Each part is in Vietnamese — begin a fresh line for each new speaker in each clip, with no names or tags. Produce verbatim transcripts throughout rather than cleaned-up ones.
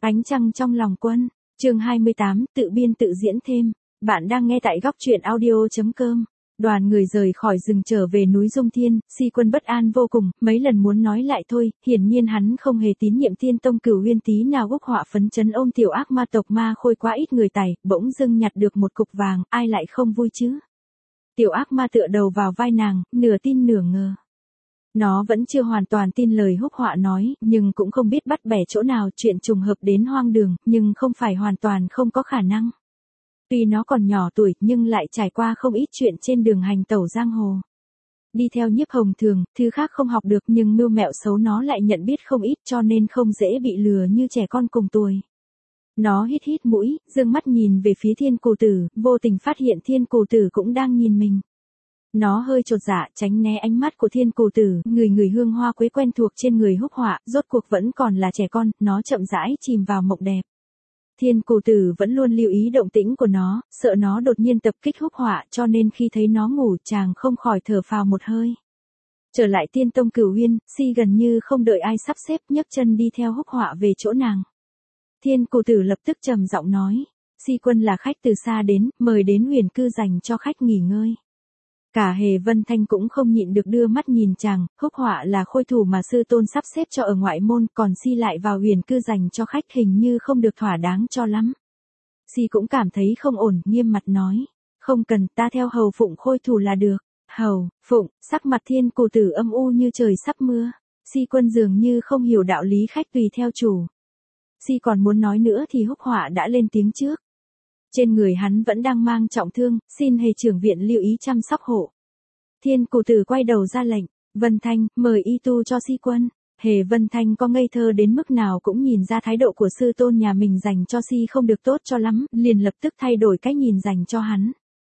Ánh trăng trong lòng quân, chương hai mươi tám, tự biên tự diễn thêm. Bạn đang nghe tại góc truyện audio.com. Đoàn người rời khỏi rừng trở về núi Dung Thiên, Si Quân bất an vô cùng, mấy lần muốn nói lại thôi, hiển nhiên hắn không hề tín nhiệm Thiên Tông Cửu Huyên tí nào. Úc Họa phấn chấn ôm tiểu ác ma tộc ma khôi quá ít người tài, bỗng dưng nhặt được một cục vàng, ai lại không vui chứ? Tiểu ác ma tựa đầu vào vai nàng, nửa tin nửa ngờ. Nó vẫn chưa hoàn toàn tin lời Húc Họa nói, nhưng cũng không biết bắt bẻ chỗ nào, chuyện trùng hợp đến hoang đường, nhưng không phải hoàn toàn không có khả năng. Tuy nó còn nhỏ tuổi, nhưng lại trải qua không ít chuyện trên đường hành tẩu giang hồ. Đi theo Nhiếp Hồng Thường, thứ khác không học được nhưng mưu mẹo xấu nó lại nhận biết không ít, cho nên không dễ bị lừa như trẻ con cùng tuổi. Nó hít hít mũi, dương mắt nhìn về phía Thiên Cù Tử, vô tình phát hiện Thiên Cù Tử cũng đang nhìn mình. Nó hơi chột dạ, tránh né ánh mắt của Thiên Cù Tử, người người hương hoa quế quen thuộc trên người Húc Họa, rốt cuộc vẫn còn là trẻ con, nó chậm rãi chìm vào mộng đẹp. Thiên Cù Tử vẫn luôn lưu ý động tĩnh của nó, sợ nó đột nhiên tập kích Húc Họa, cho nên khi thấy nó ngủ, chàng không khỏi thở phào một hơi. Trở lại Thiên Tông Cửu Huyên, Si gần như không đợi ai sắp xếp, nhấc chân đi theo Húc Họa về chỗ nàng. Thiên Cù Tử lập tức trầm giọng nói, Si Quân là khách từ xa đến, mời đến huyền cư dành cho khách nghỉ ngơi. Cả Hề Vân Thanh cũng không nhịn được đưa mắt nhìn chàng, Húc Họa là khôi thủ mà sư tôn sắp xếp cho ở ngoại môn, còn Si lại vào huyền cư dành cho khách, hình như không được thỏa đáng cho lắm. Si cũng cảm thấy không ổn, nghiêm mặt nói, không cần, ta theo hầu phụng khôi thủ là được. Hầu, phụng, sắc mặt Thiên Cù Tử âm u như trời sắp mưa. Si Quân dường như không hiểu đạo lý khách tùy theo chủ. Si còn muốn nói nữa thì Húc Họa đã lên tiếng trước. Trên người hắn vẫn đang mang trọng thương, xin Hề trưởng viện lưu ý chăm sóc hộ. Thiên Cù Tử quay đầu ra lệnh, Vân Thanh, mời y tu cho Si Quân. Hề Vân Thanh có ngây thơ đến mức nào cũng nhìn ra thái độ của sư tôn nhà mình dành cho Si không được tốt cho lắm, liền lập tức thay đổi cách nhìn dành cho hắn.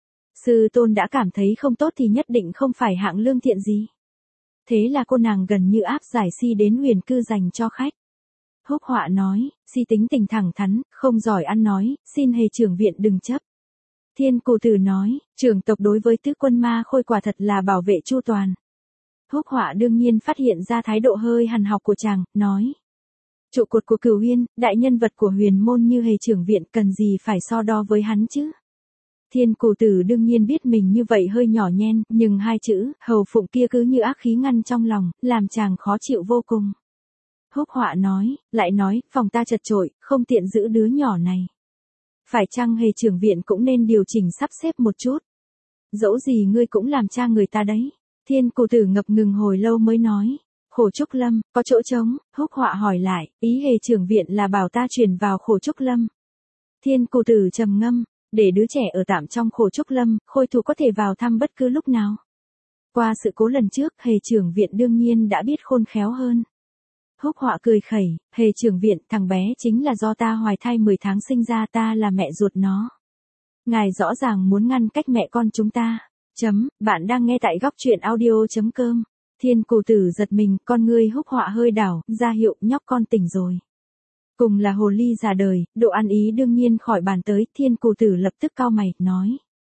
Sư tôn đã cảm thấy không tốt thì nhất định không phải hạng lương thiện gì. Thế là cô nàng gần như áp giải Si đến huyền cư dành cho khách. Húc Họa nói, Si tính tình thẳng thắn, không giỏi ăn nói, xin Hề trưởng viện đừng chấp. Thiên Cù Tử nói, trưởng tộc đối với tứ quân ma khôi quả thật là bảo vệ chu toàn. Húc Họa đương nhiên phát hiện ra thái độ hơi hằn học của chàng, nói. Trụ cột của Cửu Huyên, đại nhân vật của huyền môn như Hề trưởng viện cần gì phải so đo với hắn chứ. Thiên Cù Tử đương nhiên biết mình như vậy hơi nhỏ nhen, nhưng hai chữ, hầu phụng kia cứ như ác khí ngăn trong lòng, làm chàng khó chịu vô cùng. Húc Họa nói, lại nói, phòng ta chật chội, không tiện giữ đứa nhỏ này. Phải chăng Hề trưởng viện cũng nên điều chỉnh sắp xếp một chút. Dẫu gì ngươi cũng làm cha người ta đấy. Thiên Cù Tử ngập ngừng hồi lâu mới nói, Khổ Trúc Lâm, có chỗ trống. Húc Họa hỏi lại, ý Hề trưởng viện là bảo ta chuyển vào Khổ Trúc Lâm. Thiên Cù Tử trầm ngâm, để đứa trẻ ở tạm trong Khổ Trúc Lâm, khôi thủ có thể vào thăm bất cứ lúc nào. Qua sự cố lần trước, Hề trưởng viện đương nhiên đã biết khôn khéo hơn. Húc Họa cười khẩy, Hề trưởng viện, thằng bé chính là do ta hoài thai mười tháng sinh ra, ta là mẹ ruột nó. Ngài rõ ràng muốn ngăn cách mẹ con chúng ta. Chấm, bạn đang nghe tại góc truyện audio.com. Thiên Cù Tử giật mình, con ngươi Húc Họa hơi đảo, ra hiệu nhóc con tỉnh rồi. Cùng là hồ ly già đời, độ ăn ý đương nhiên khỏi bàn tới, Thiên Cù Tử lập tức cau mày, nói.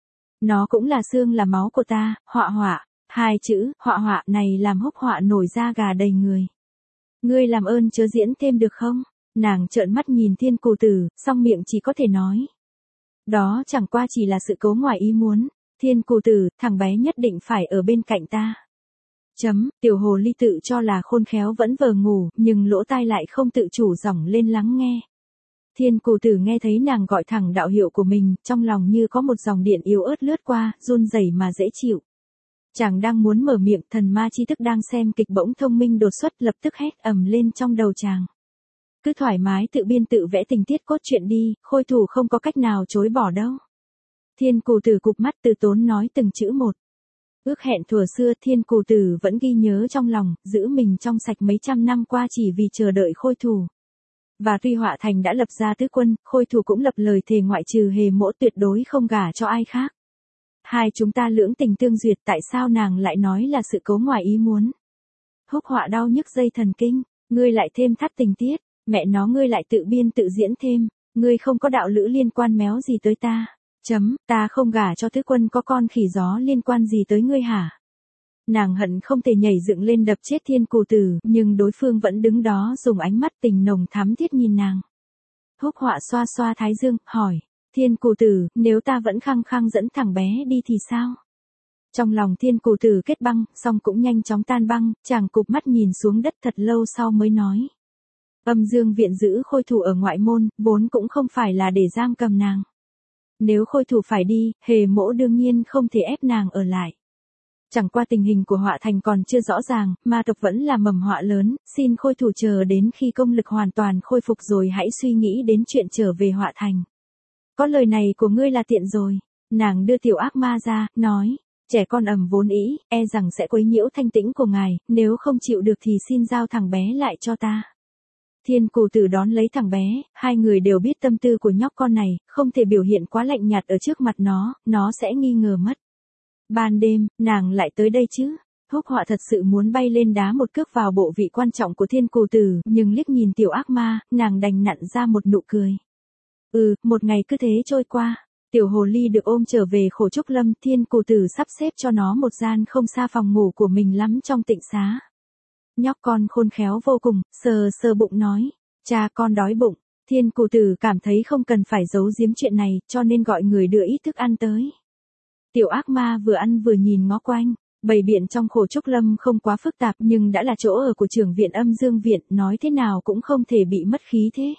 Nó cũng là xương là máu của ta, Họa Họa, hai chữ, Họa Họa này làm Húc Họa nổi da gà đầy người. Ngươi làm ơn chớ diễn thêm được không? Nàng trợn mắt nhìn Thiên Cù Tử, song miệng chỉ có thể nói. Đó chẳng qua chỉ là sự cố ngoài ý muốn. Thiên Cù Tử, thằng bé nhất định phải ở bên cạnh ta. Chấm, tiểu hồ ly tự cho là khôn khéo vẫn vờ ngủ, nhưng lỗ tai lại không tự chủ giỏng lên lắng nghe. Thiên Cù Tử nghe thấy nàng gọi thẳng đạo hiệu của mình, trong lòng như có một dòng điện yếu ớt lướt qua, run rẩy mà dễ chịu. Chàng đang muốn mở miệng, thần ma chi thức đang xem kịch bỗng thông minh đột xuất, lập tức hét ầm lên trong đầu chàng. Cứ thoải mái tự biên tự vẽ tình tiết cốt truyện đi, khôi thủ không có cách nào chối bỏ đâu. Thiên Cù Tử cụp mắt từ tốn nói từng chữ một. Ước hẹn thuở xưa, Thiên Cù Tử vẫn ghi nhớ trong lòng, giữ mình trong sạch mấy trăm năm qua chỉ vì chờ đợi khôi thủ. Và tuy Họa Thành đã lập ra tứ quân, khôi thủ cũng lập lời thề ngoại trừ Hề Mỗ tuyệt đối không gả cho ai khác. Hai chúng ta lưỡng tình tương duyệt, tại sao nàng lại nói là sự cố ngoài ý muốn? Húc Họa đau nhức dây thần kinh, ngươi lại thêm thắt tình tiết, mẹ nó ngươi lại tự biên tự diễn thêm, ngươi không có đạo lữ liên quan méo gì tới ta. Chấm, ta không gả cho tứ quân có con khỉ gió liên quan gì tới ngươi hả? Nàng hận không thể nhảy dựng lên đập chết Thiên Cù Tử, nhưng đối phương vẫn đứng đó dùng ánh mắt tình nồng thắm thiết nhìn nàng. Húc Họa xoa xoa thái dương, hỏi, Thiên Cù Tử, nếu ta vẫn khăng khăng dẫn thằng bé đi thì sao? Trong lòng Thiên Cù Tử kết băng, xong cũng nhanh chóng tan băng, chàng cụp mắt nhìn xuống đất thật lâu sau mới nói. Âm Dương viện giữ khôi thủ ở ngoại môn, vốn cũng không phải là để giam cầm nàng. Nếu khôi thủ phải đi, Hề Mỗ đương nhiên không thể ép nàng ở lại. Chẳng qua tình hình của Họa Thành còn chưa rõ ràng, ma tộc vẫn là mầm họa lớn, xin khôi thủ chờ đến khi công lực hoàn toàn khôi phục rồi hãy suy nghĩ đến chuyện trở về Họa Thành. Có lời này của ngươi là tiện rồi. Nàng đưa tiểu ác ma ra, nói, trẻ con ầm vốn ý, e rằng sẽ quấy nhiễu thanh tĩnh của ngài, nếu không chịu được thì xin giao thằng bé lại cho ta. Thiên Cù Tử đón lấy thằng bé, hai người đều biết tâm tư của nhóc con này, không thể biểu hiện quá lạnh nhạt ở trước mặt nó, nó sẽ nghi ngờ mất. Ban đêm, nàng lại tới đây chứ? Húc Họa thật sự muốn bay lên đá một cước vào bộ vị quan trọng của Thiên Cù Tử, nhưng liếc nhìn tiểu ác ma, nàng đành nặn ra một nụ cười. Ừ, một ngày cứ thế trôi qua. Tiểu hồ ly được ôm trở về Khổ Trúc Lâm, Thiên Cù Tử sắp xếp cho nó một gian không xa phòng ngủ của mình lắm trong tịnh xá. Nhóc con khôn khéo vô cùng, sờ sờ bụng nói, cha con đói bụng. Thiên Cù Tử cảm thấy không cần phải giấu giếm chuyện này, cho nên gọi người đưa ít thức ăn tới. Tiểu ác ma vừa ăn vừa nhìn ngó quanh, bày biện trong Khổ Trúc Lâm không quá phức tạp nhưng đã là chỗ ở của trưởng viện Âm Dương viện, nói thế nào cũng không thể bị mất khí thế.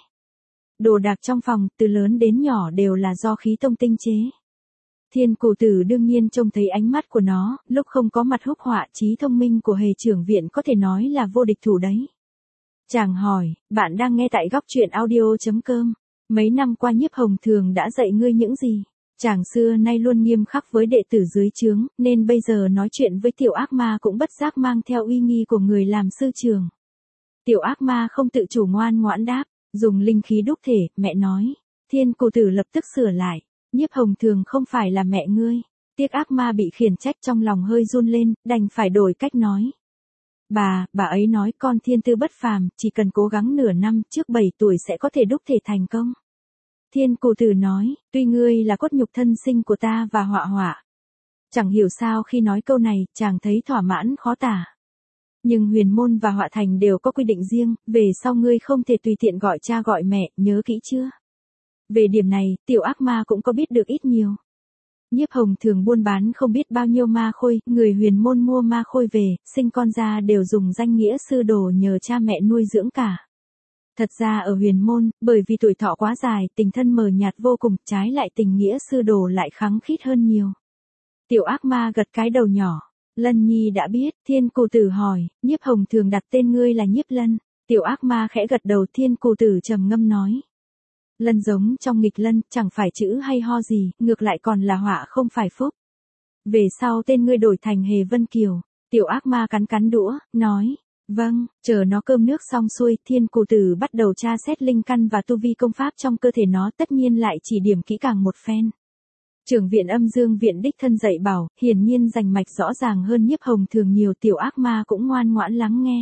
Đồ đạc trong phòng, từ lớn đến nhỏ đều là do khí tông tinh chế. Thiên Cù Tử đương nhiên trông thấy ánh mắt của nó, lúc không có mặt Húc Họa, trí thông minh của Hề trưởng viện có thể nói là vô địch thủ đấy. Chàng hỏi, bạn đang nghe tại góc truyện audio chấm com. Mấy năm qua Nhiếp Hồng Thường đã dạy ngươi những gì? Chàng xưa nay luôn nghiêm khắc với đệ tử dưới trướng, nên bây giờ nói chuyện với tiểu ác ma cũng bất giác mang theo uy nghi của người làm sư trường. Tiểu ác ma không tự chủ ngoan ngoãn đáp, dùng linh khí đúc thể, mẹ nói. Thiên Cù Tử lập tức sửa lại, Nhiếp Hồng Thường không phải là mẹ ngươi. Tiếc ác ma bị khiển trách trong lòng hơi run lên, đành phải đổi cách nói. Bà, bà ấy nói con thiên tư bất phàm, chỉ cần cố gắng nửa năm trước bảy tuổi sẽ có thể đúc thể thành công. Thiên Cù Tử nói, tuy ngươi là cốt nhục thân sinh của ta và Họa Họa. Chẳng hiểu sao khi nói câu này, chàng thấy thỏa mãn khó tả. Nhưng Huyền Môn và Họa Thành đều có quy định riêng, về sau ngươi không thể tùy tiện gọi cha gọi mẹ, nhớ kỹ chưa? Về điểm này, tiểu ác ma cũng có biết được ít nhiều. Nhiếp Hồng Thường buôn bán không biết bao nhiêu ma khôi, người Huyền Môn mua ma khôi về, sinh con ra đều dùng danh nghĩa sư đồ nhờ cha mẹ nuôi dưỡng cả. Thật ra ở Huyền Môn, bởi vì tuổi thọ quá dài, tình thân mờ nhạt vô cùng, trái lại tình nghĩa sư đồ lại khăng khít hơn nhiều. Tiểu ác ma gật cái đầu nhỏ. Lân Nhi đã biết, Thiên Cù Tử hỏi, Nhiếp Hồng Thường đặt tên ngươi là Nhiếp Lân. Tiểu ác ma khẽ gật đầu. Thiên Cù Tử trầm ngâm nói. Lân giống trong nghịch lân, chẳng phải chữ hay ho gì, ngược lại còn là họa không phải phúc. Về sau tên ngươi đổi thành Hề Vân Kiều. Tiểu ác ma cắn cắn đũa, nói, vâng, chờ nó cơm nước xong xuôi, Thiên Cù Tử bắt đầu tra xét linh căn và tu vi công pháp trong cơ thể nó, tất nhiên lại chỉ điểm kỹ càng một phen. Trưởng viện Âm Dương viện đích thân dạy bảo, hiển nhiên rành mạch rõ ràng hơn Nhiếp Hồng Thường nhiều, tiểu ác ma cũng ngoan ngoãn lắng nghe.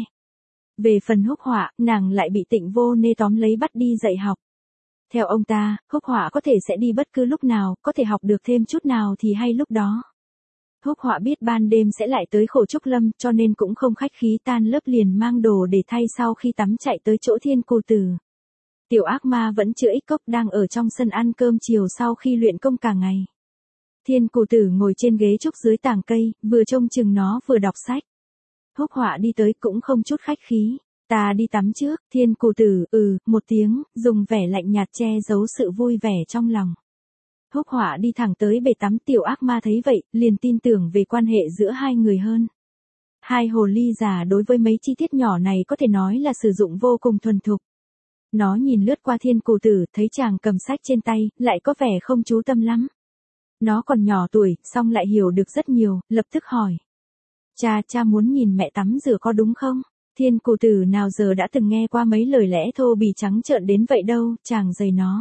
Về phần Húc Họa, nàng lại bị Tịnh Vô Nê tóm lấy bắt đi dạy học. Theo ông ta, Húc Họa có thể sẽ đi bất cứ lúc nào, có thể học được thêm chút nào thì hay lúc đó. Húc Họa biết ban đêm sẽ lại tới Khổ Trúc Lâm, cho nên cũng không khách khí, tan lớp liền mang đồ để thay sau khi tắm chạy tới chỗ Thiên Cù Tử. Tiểu ác ma vẫn chưa ích cốc, đang ở trong sân ăn cơm chiều sau khi luyện công cả ngày. Thiên Cù Tử ngồi trên ghế trúc dưới tàng cây, vừa trông chừng nó vừa đọc sách. Húc Họa đi tới cũng không chút khách khí. Ta đi tắm trước. Thiên Cù Tử, ừ, một tiếng, dùng vẻ lạnh nhạt che giấu sự vui vẻ trong lòng. Húc Họa đi thẳng tới bể tắm. Tiểu ác ma thấy vậy, liền tin tưởng về quan hệ giữa hai người hơn. Hai hồ ly già đối với mấy chi tiết nhỏ này có thể nói là sử dụng vô cùng thuần thục. Nó nhìn lướt qua Thiên Cù Tử, thấy chàng cầm sách trên tay, lại có vẻ không chú tâm lắm. Nó còn nhỏ tuổi, song lại hiểu được rất nhiều, lập tức hỏi. Cha, cha muốn nhìn mẹ tắm rửa có đúng không? Thiên Cù Tử nào giờ đã từng nghe qua mấy lời lẽ thô bỉ trắng trợn đến vậy đâu, chàng giày nó.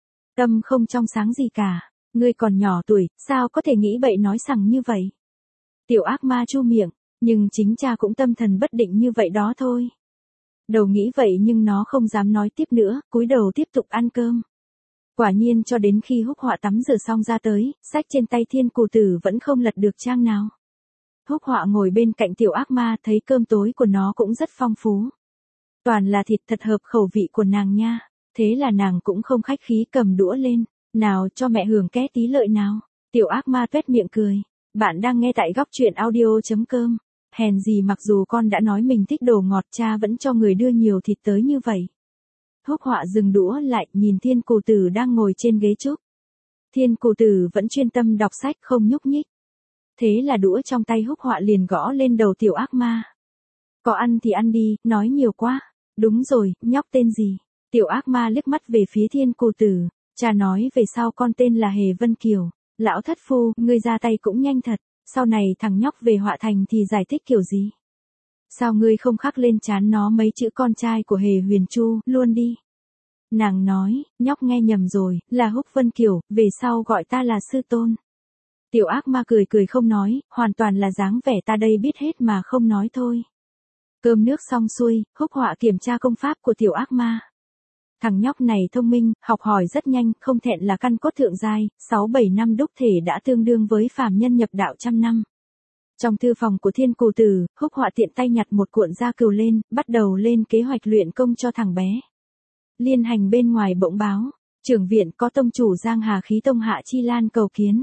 Tâm không trong sáng gì cả, ngươi còn nhỏ tuổi, sao có thể nghĩ bậy nói sằng như vậy? Tiểu ác ma chu miệng, nhưng chính cha cũng tâm thần bất định như vậy đó thôi. Đầu nghĩ vậy nhưng nó không dám nói tiếp nữa, cúi đầu tiếp tục ăn cơm. Quả nhiên cho đến khi Húc Họa tắm rửa xong ra tới, sách trên tay Thiên Cù Tử vẫn không lật được trang nào. Húc Họa ngồi bên cạnh tiểu ác ma, thấy cơm tối của nó cũng rất phong phú. Toàn là thịt, thật hợp khẩu vị của nàng nha. Thế là nàng cũng không khách khí cầm đũa lên, nào cho mẹ hưởng ké tí lợi nào. Tiểu ác ma tuét miệng cười. Bạn đang nghe tại góc truyện audio.com. Hèn gì mặc dù con đã nói mình thích đồ ngọt cha vẫn cho người đưa nhiều thịt tới như vậy. Húc Họa dừng đũa lại nhìn Thiên Cù Tử đang ngồi trên ghế trúc. Thiên Cù Tử vẫn chuyên tâm đọc sách không nhúc nhích. Thế là đũa trong tay Húc Họa liền gõ lên đầu tiểu ác ma. Có ăn thì ăn đi, nói nhiều quá. Đúng rồi, nhóc tên gì? Tiểu ác ma liếc mắt về phía Thiên Cù Tử. Cha nói về sau con tên là Hề Vân Kiều. Lão thất phu, ngươi ra tay cũng nhanh thật. Sau này thằng nhóc về Họa Thành thì giải thích kiểu gì? Sao ngươi không khắc lên trán nó mấy chữ con trai của Hề Huyền Chu, luôn đi. Nàng nói, nhóc nghe nhầm rồi, là Húc Vân Kiều, về sau gọi ta là sư tôn. Tiểu ác ma cười cười không nói, hoàn toàn là dáng vẻ ta đây biết hết mà không nói thôi. Cơm nước xong xuôi, Húc Họa kiểm tra công pháp của tiểu ác ma. Thằng nhóc này thông minh, học hỏi rất nhanh, không thẹn là căn cốt thượng giai, sáu bảy năm đúc thể đã tương đương với phàm nhân nhập đạo trăm năm. Trong thư phòng của Thiên Cù Tử, Húc Họa tiện tay nhặt một cuộn gia cừu lên, bắt đầu lên kế hoạch luyện công cho thằng bé. Liên hành bên ngoài bỗng báo, trưởng viện có tông chủ Giang Hà Khí Tông Hạ Chi Lan cầu kiến.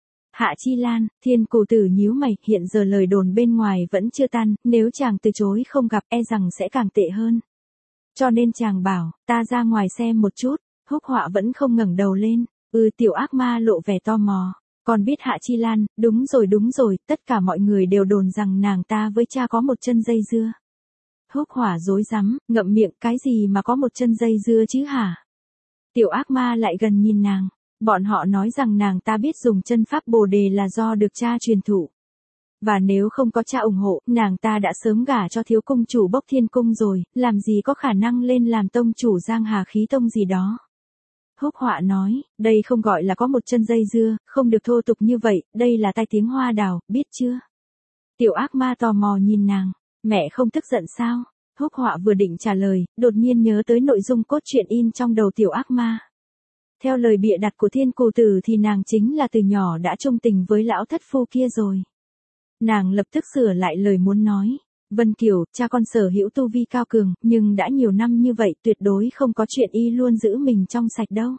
Hạ Chi Lan, Thiên Cù Tử nhíu mày, hiện giờ lời đồn bên ngoài vẫn chưa tan, nếu chàng từ chối không gặp e rằng sẽ càng tệ hơn. Cho nên chàng bảo, ta ra ngoài xem một chút. Húc Họa vẫn không ngẩng đầu lên. Ừ, tiểu ác ma lộ vẻ tò mò. Còn biết Hạ Chi Lan, đúng rồi đúng rồi, tất cả mọi người đều đồn rằng nàng ta với cha có một chân dây dưa. Húc Họa rối rắm, ngậm miệng, cái gì mà có một chân dây dưa chứ hả? Tiểu ác ma lại gần nhìn nàng. Bọn họ nói rằng nàng ta biết dùng chân pháp Bồ Đề là do được cha truyền thụ. Và nếu không có cha ủng hộ, nàng ta đã sớm gả cho thiếu cung chủ Bốc Thiên Cung rồi, làm gì có khả năng lên làm tông chủ Giang Hà Khí Tông gì đó. Húc Họa nói, đây không gọi là có một chân dây dưa, không được thô tục như vậy, đây là tai tiếng hoa đào, biết chưa? Tiểu ác ma tò mò nhìn nàng, mẹ không tức giận sao? Húc Họa vừa định trả lời, đột nhiên nhớ tới nội dung cốt truyện in trong đầu tiểu ác ma. Theo lời bịa đặt của Thiên Cù Tử thì nàng chính là từ nhỏ đã trung tình với lão thất phu kia rồi. Nàng lập tức sửa lại lời muốn nói. Vân Kiều, cha con sở hữu tu vi cao cường, nhưng đã nhiều năm như vậy tuyệt đối không có chuyện y luôn giữ mình trong sạch đâu.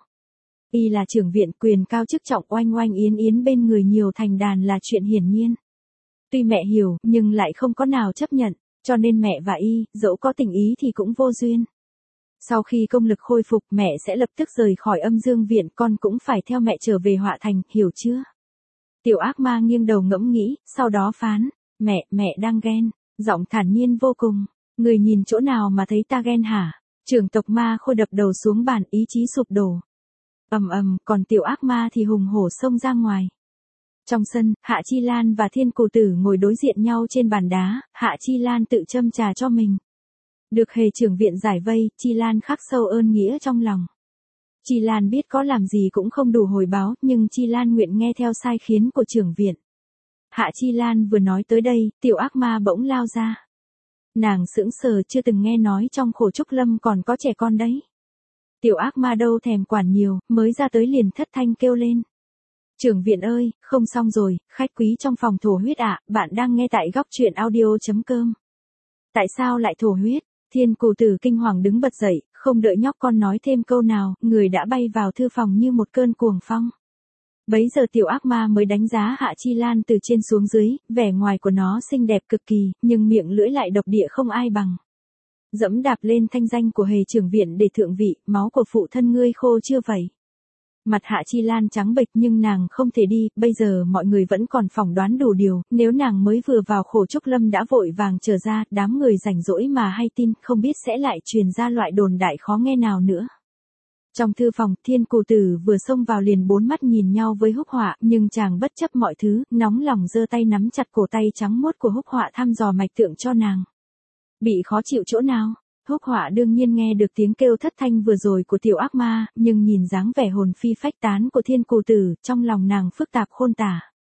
Y là trưởng viện, quyền cao chức trọng, oanh oanh yến yến bên người nhiều thành đàn là chuyện hiển nhiên. Tuy mẹ hiểu, nhưng lại không có nào chấp nhận, cho nên mẹ và y, dẫu có tình ý thì cũng vô duyên. Sau khi công lực khôi phục mẹ sẽ lập tức rời khỏi Âm Dương Viện, con cũng phải theo mẹ trở về Họa Thành, hiểu chưa? Tiểu ác ma nghiêng đầu ngẫm nghĩ, sau đó phán, mẹ, mẹ đang ghen, giọng thản nhiên vô cùng, người nhìn chỗ nào mà thấy ta ghen hả? Trưởng tộc ma khôi đập đầu xuống bàn, ý chí sụp đổ. Ầm ầm, còn tiểu ác ma thì hùng hổ xông ra ngoài. Trong sân, Hạ Chi Lan và Thiên Cù Tử ngồi đối diện nhau trên bàn đá, Hạ Chi Lan tự châm trà cho mình. Được Hề trưởng viện giải vây, Chi Lan khắc sâu ơn nghĩa trong lòng. Chi Lan biết có làm gì cũng không đủ hồi báo, nhưng Chi Lan nguyện nghe theo sai khiến của trưởng viện. Hạ Chi Lan vừa nói tới đây, tiểu ác ma bỗng lao ra. Nàng sững sờ, chưa từng nghe nói trong Khổ Trúc Lâm còn có trẻ con đấy. Tiểu ác ma đâu thèm quản nhiều, mới ra tới liền thất thanh kêu lên. Trưởng viện ơi, không xong rồi, khách quý trong phòng thổ huyết ạ, bạn đang nghe tại góc truyện audio.com. Tại sao lại thổ huyết? Thiên Cù Tử kinh hoàng đứng bật dậy, không đợi nhóc con nói thêm câu nào, người đã bay vào thư phòng như một cơn cuồng phong. Bấy giờ tiểu ác ma mới đánh giá Hạ Chi Lan từ trên xuống dưới, vẻ ngoài của nó xinh đẹp cực kỳ, nhưng miệng lưỡi lại độc địa không ai bằng. Dẫm đạp lên thanh danh của Hề trưởng viện để thượng vị, máu của phụ thân ngươi khô chưa vậy? Mặt Hạ Chi Lan trắng bệch nhưng nàng không thể đi, bây giờ mọi người vẫn còn phỏng đoán đủ điều, nếu nàng mới vừa vào Khổ Trúc Lâm đã vội vàng trở ra, đám người rảnh rỗi mà hay tin, không biết sẽ lại truyền ra loại đồn đại khó nghe nào nữa. Trong thư phòng, Thiên Cù Tử vừa xông vào liền bốn mắt nhìn nhau với Húc Họa, nhưng chàng bất chấp mọi thứ, nóng lòng giơ tay nắm chặt cổ tay trắng muốt của Húc Họa thăm dò mạch tượng cho nàng. Bị khó chịu chỗ nào? Húc Họa đương nhiên nghe được tiếng kêu thất thanh vừa rồi của tiểu ác ma, nhưng nhìn dáng vẻ hồn phi phách tán của Thiên Cù Tử, trong lòng nàng phức tạp khôn tả.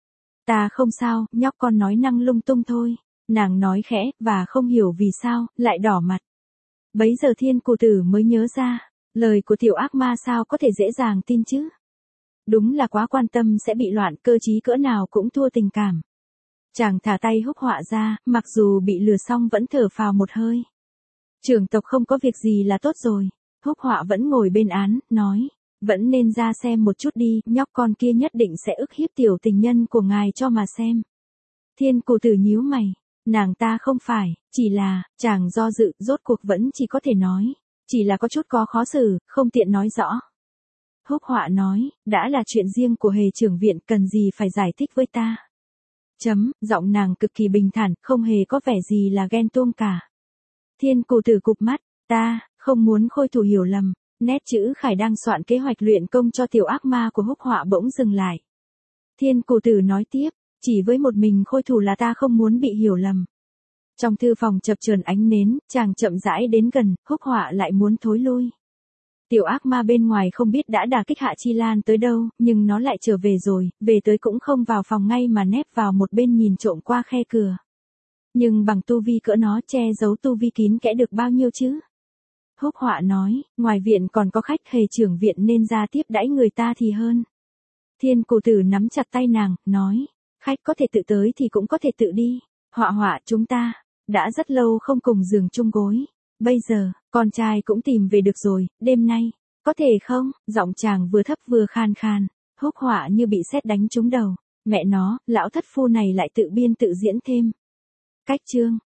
Ta không sao, nhóc con nói năng lung tung thôi. Nàng nói khẽ, và không hiểu vì sao, lại đỏ mặt. Bấy giờ Thiên Cù Tử mới nhớ ra, lời của tiểu ác ma sao có thể dễ dàng tin chứ? Đúng là quá quan tâm sẽ bị loạn, cơ trí cỡ nào cũng thua tình cảm. Chàng thả tay Húc Họa ra, mặc dù bị lừa xong vẫn thở phào một hơi. Trưởng tộc không có việc gì là tốt rồi. Húc Họa vẫn ngồi bên án, nói, vẫn nên ra xem một chút đi, nhóc con kia nhất định sẽ ức hiếp tiểu tình nhân của ngài cho mà xem. Thiên Cù Tử nhíu mày, nàng ta không phải, chỉ là, chàng do dự, rốt cuộc vẫn chỉ có thể nói, chỉ là có chút có khó xử, không tiện nói rõ. Húc Họa nói, đã là chuyện riêng của Hề trưởng viện, cần gì phải giải thích với ta. Chấm, giọng nàng cực kỳ bình thản, không hề có vẻ gì là ghen tuông cả. Thiên Cù Tử cụp mắt, ta, không muốn Khôi Thủ hiểu lầm, nét chữ Khải đang soạn kế hoạch luyện công cho tiểu ác ma của Húc Họa bỗng dừng lại. Thiên Cù Tử nói tiếp, chỉ với một mình Khôi Thủ là ta không muốn bị hiểu lầm. Trong thư phòng chập chờn ánh nến, chàng chậm rãi đến gần, Húc Họa lại muốn thối lui. Tiểu ác ma bên ngoài không biết đã đả kích Hạ Chi Lan tới đâu, nhưng nó lại trở về rồi, về tới cũng không vào phòng ngay mà nép vào một bên nhìn trộm qua khe cửa. Nhưng bằng tu vi cỡ nó che giấu tu vi kín kẽ được bao nhiêu chứ? Húc Họa nói, ngoài viện còn có khách, Hề trưởng viện nên ra tiếp đãi người ta thì hơn. Thiên Cù Tử nắm chặt tay nàng, nói, khách có thể tự tới thì cũng có thể tự đi. Họa Họa, chúng ta đã rất lâu không cùng giường chung gối. Bây giờ, con trai cũng tìm về được rồi, đêm nay, có thể không? Giọng chàng vừa thấp vừa khan khan. Húc Họa như bị sét đánh trúng đầu. Mẹ nó, lão thất phu này lại tự biên tự diễn thêm. Cách chương